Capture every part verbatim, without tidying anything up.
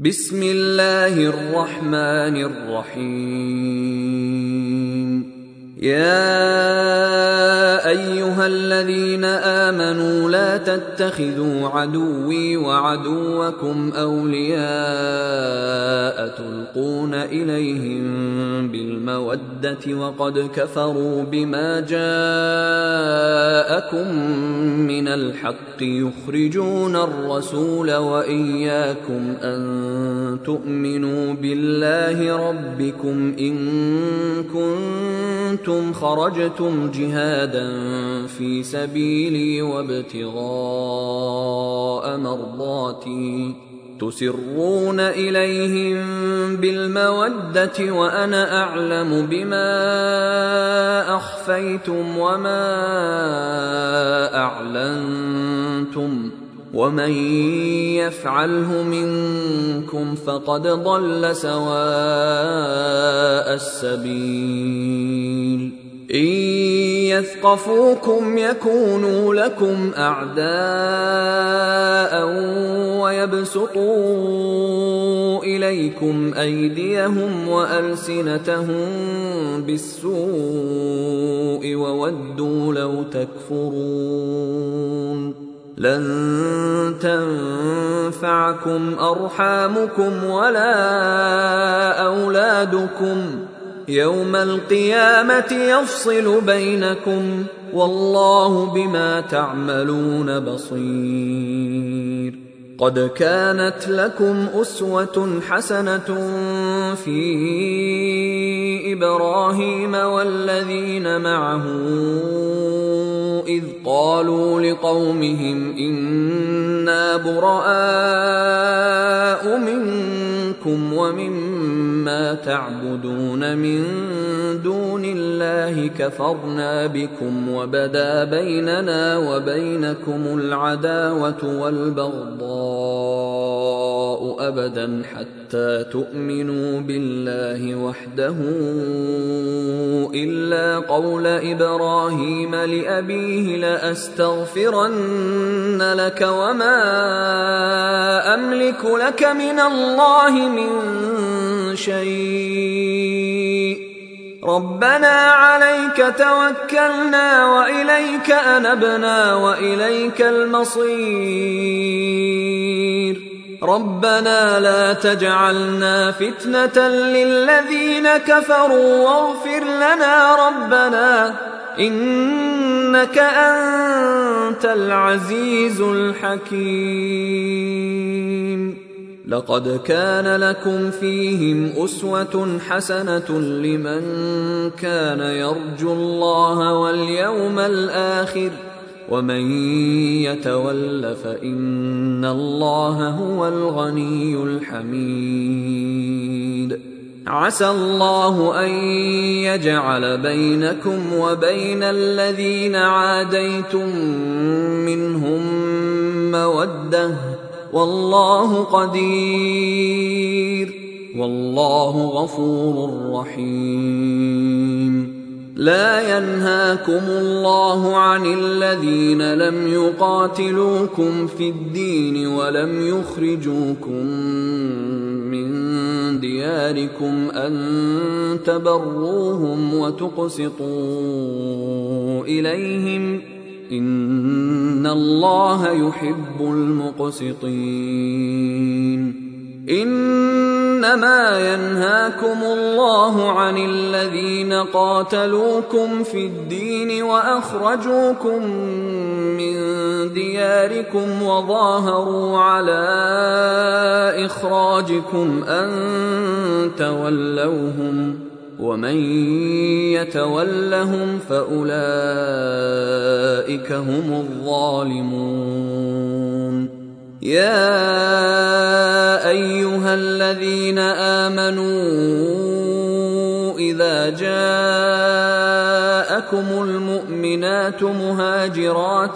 بسم الله الرحمن الرحيم. يا أيها الذين آمنوا لا تتخذوا عدوي وعدوكم أولياء تلقون إليهم بالمودة وقد كفروا بما جاءكم من الحق يخرجون الرسول وإياكم أن تؤمنوا بالله ربكم إن كنتم خرجتم جهادا في سبيلي وابتغاء مرضاتي تسرون إليهم بالمودة وأنا أعلم بما أخفيتم وما أعلنتم ومن يفعله منكم فقد ضل سواء السبيل. إن يثقفوكم يكونوا لكم أعداء ويبسطوا إليكم أيديهم وألسنتهم بالسوء وودوا لو تكفرون. لن تنفعكم أرحامكم ولا أولادكم يوم القيامة يفصل بينكم والله بما تعملون بصير. قد كانت لكم أسوة حسنة في إبراهيم والذين معه إذ قالوا لقومهم إنا براء منكم ومما تعبدون من دون الله كفرنا بكم وبدا بيننا وبينكم العداوة والبغضاء أبدا حتى تؤمنوا بالله وحده إلا قول إبراهيم لأبيه لأستغفرن لك وما أملك لك من الله من شيء ربنا عليك توكلنا وإليك أنبنا وإليك المصير. ربنا لا تجعلنا فتنة للذين كفروا واغفر لنا ربنا إنك أنت العزيز الحكيم. لقد كان لكم فيهم أسوة حسنة لمن كان يرجو الله واليوم الآخر ومن يتول فإن الله هو الغني الحميد. عسى الله أن يجعل بينكم وبين الذين عاديتم منهم مودة والله قدير والله غفور رحيم. لا ينهاكم الله عن الذين لم يقاتلوكم في الدين ولم يخرجوكم من دياركم أن تبروهم وتقسطوا إليهم إن الله يحب المقسطين. إنما ينهاكم الله عن الذين قاتلوكم في الدين وأخرجوكم من دياركم وظاهروا على إخراجكم أن تولوهم ومن يتولهم فأولئك هم الظالمون. يا أيها الذين آمنوا إذا جاءكم المؤمنات مهاجرات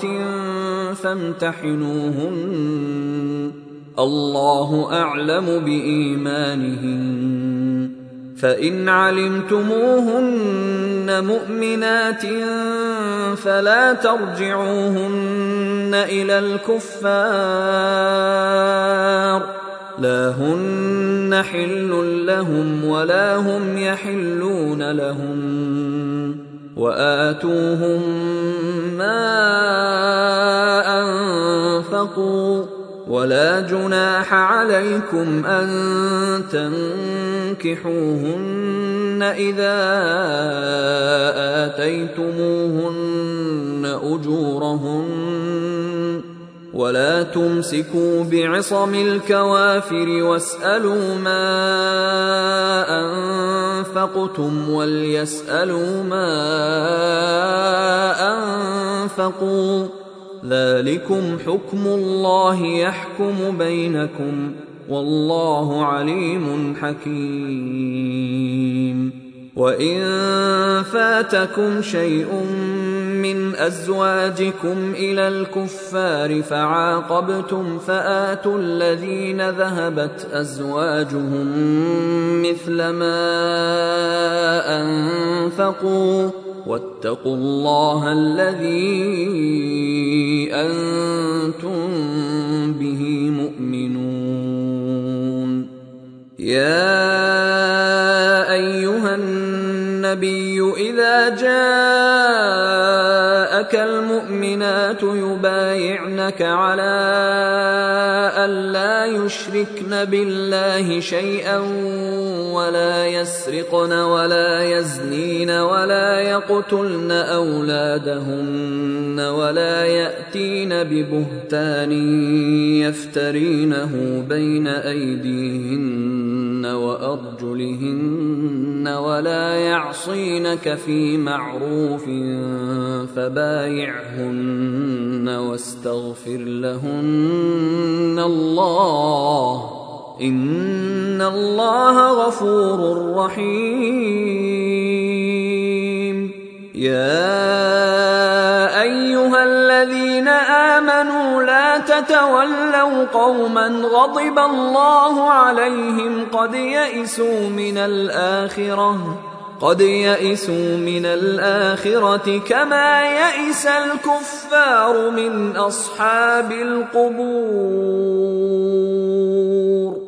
فامتحنوهن الله أعلم بإيمانهن فإن علمتموهن مؤمنات فلا ترجعوهن إلى الكفار لا هن حل لهم ولا هم يحلون لهم وآتوهم ما أنفقوا ولا جناح عليكم أن تنكحوهن إذا آتيتموهن أجورهن ولا تمسكوا بعصم الكوافر واسألوا ما أنفقتم وليسألوا ما أنفقوا ذلكم حكم الله يحكم بينكم والله عليم حكيم. وإن فاتكم شيء من أزواجكم إلى الكفار فعاقبتم فآتوا الذين ذهبت أزواجهم مثل ما أنفقوا واتقوا الله الذي أنتم به مؤمنون. يا أيها النبي إذا جاءك المؤمنات يبايعنك على ألا يشركن بالله شيئا ولا يسرقن ولا يزنين ولا يقتلن أولادهن ولا يأتين ببهتان يفترينه بين أيديهن وأرجلهن ولا يعصينك في معروف فبايعهن واستغفر لهن الله إن الله غفور رحيم. يا أيها الذين آمنوا لا تتولوا قوما غضب الله عليهم قد يئسوا من الآخرة قد يئسوا من الآخرة كما يئس الكفار من أصحاب القبور.